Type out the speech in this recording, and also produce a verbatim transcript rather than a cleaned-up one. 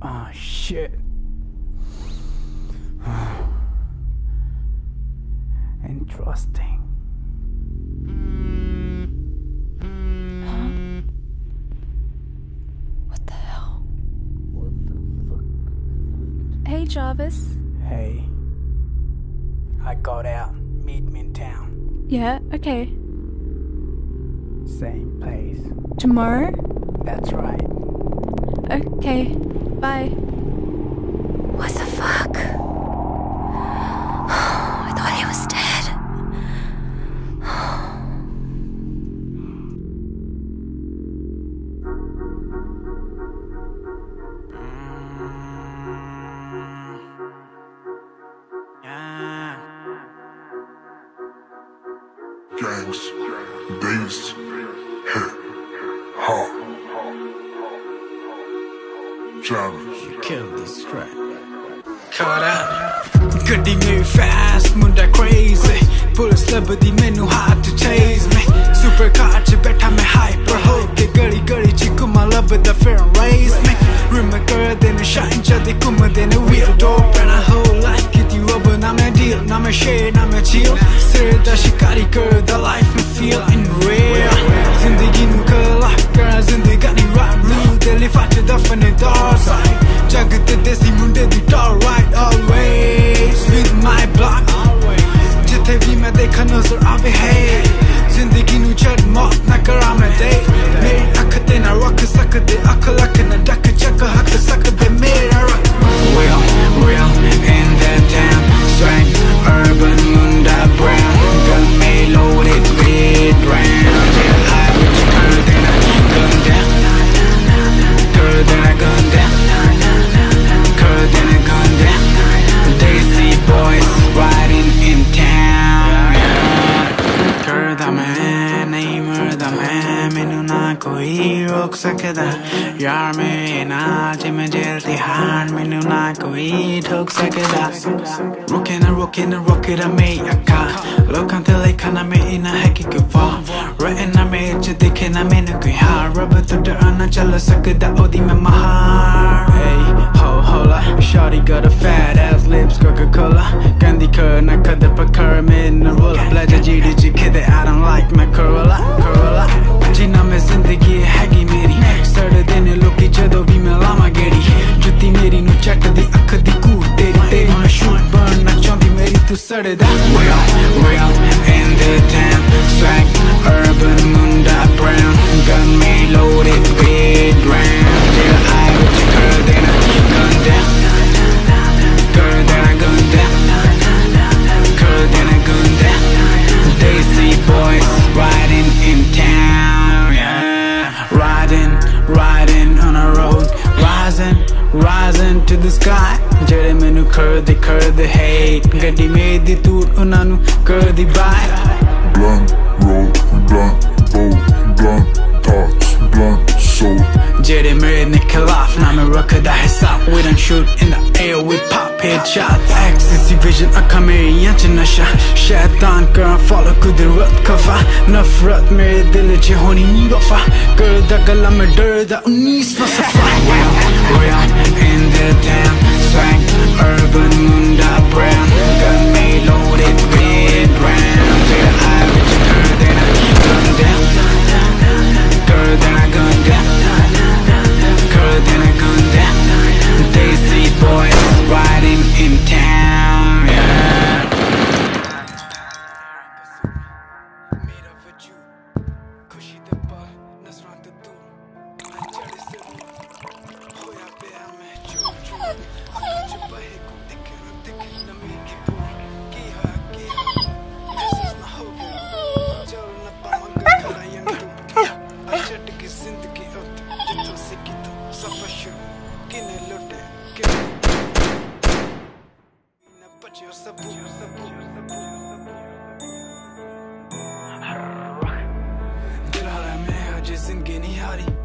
Oh shit. Interesting. Huh? What the hell? What the fuck? Hey, Jarvis. Hey. I got out. Meet me in town. Yeah, okay. Same place. Tomorrow? That's right. Okay, bye. What the fuck? I thought he was dead. Gangs, bass, hip, hop, Jarvis. You killed this track. Caught up. Goody move fast, munda crazy. Police liberty menu hard to chase me. Supercar ch betha me hyper ho ke gadi gadi chi kuma love the fair and race me. Remember then shine chadi kuma then wheel door and a whole life get you up na me deal na me share na me chill. Sir da shikari kar the life and feel in real. Zindagi nu kala kar zindagani rap blue deli fat the funny dark side. Jagat desi munde di tar right always with my block. Jithe bhi main dekha nazar aave hai. Zindagi nu chad maut na kara main de. Meri akh te na rakh sakde akh lakh na dak chak hak sakde mera rakh. Real, real in that town. Swag urban munda brown. Gun me loaded red brown. Yeah, I wish girl then I gun down. Girl then I gun down. Girl then I gun down. They see boys riding in town. Girl da main, nahi marda main. Mainu na koi rok sakda. Yaar mere naal je main jail tihar. Mainu na koi thok sakda. Rockin' and rockin' and rockin' a me akka. Lokan te lekha na me ina hai ki kufa. Right na me je dekhe na me na koi har. Rab to da na chala sakda odi me mahar. Hey ho hola, shawty got a fat ass lips Coca-Cola. Candy kar na kada pakar me na rolla. Blaja ji ji kide I don't like my Corolla Corolla. Jina me zindagi hai gi meri. Sard dene loki jado bhi me lama gedi. Jutti meri nu chat di akh di koot teri teri me shoot burn na chandi meri tu sard da. Real, real in the town. Swag urban munda brown. Gun me loaded red round. Yeah, I with your girl then I gun down. Girl then I gun down. Girl then I gun down. They see boys riding in town. Yeah, riding, riding on a road. Rising, rising to the sky. Jere menu kar de kar de hate. Gadi me di toot unanu kar di bye. Blunt, roll, blunt, bold, blunt, thoughts, blunt, soul. Jere mere ne khilaf na me rakhda hisab. We don't shoot in the air, we pop headshots. Axis vision akha meri yan ch nasha. Shaitan kar follow kudrat kafa. Nafrat mere dil ch honi ni wafa. Kar da gala mein dar da nineteen fa safa. Real, real in the town. Swag urban munda brown. Gun me loaded red brown. Yeah, I with your girl then I gun down. Girl then I gun down. Girl then I gun down. They see boys riding in town. Yeah. Meet up with you. Kushi the bar, Nasran the doom. I chale se hoya pe hame choo choo. Akh bahe ko dikhe na dikhe na meri bo. Ki ha ki ha. This is na ho gaya. Chal na pa magar khada yan tu. Ajat ki zindagi ut. Jitho se kito safar shuru. Kine lote kine. Na bache sabu sabu sabu. Dil hala mein hai je zindagi nahi hari.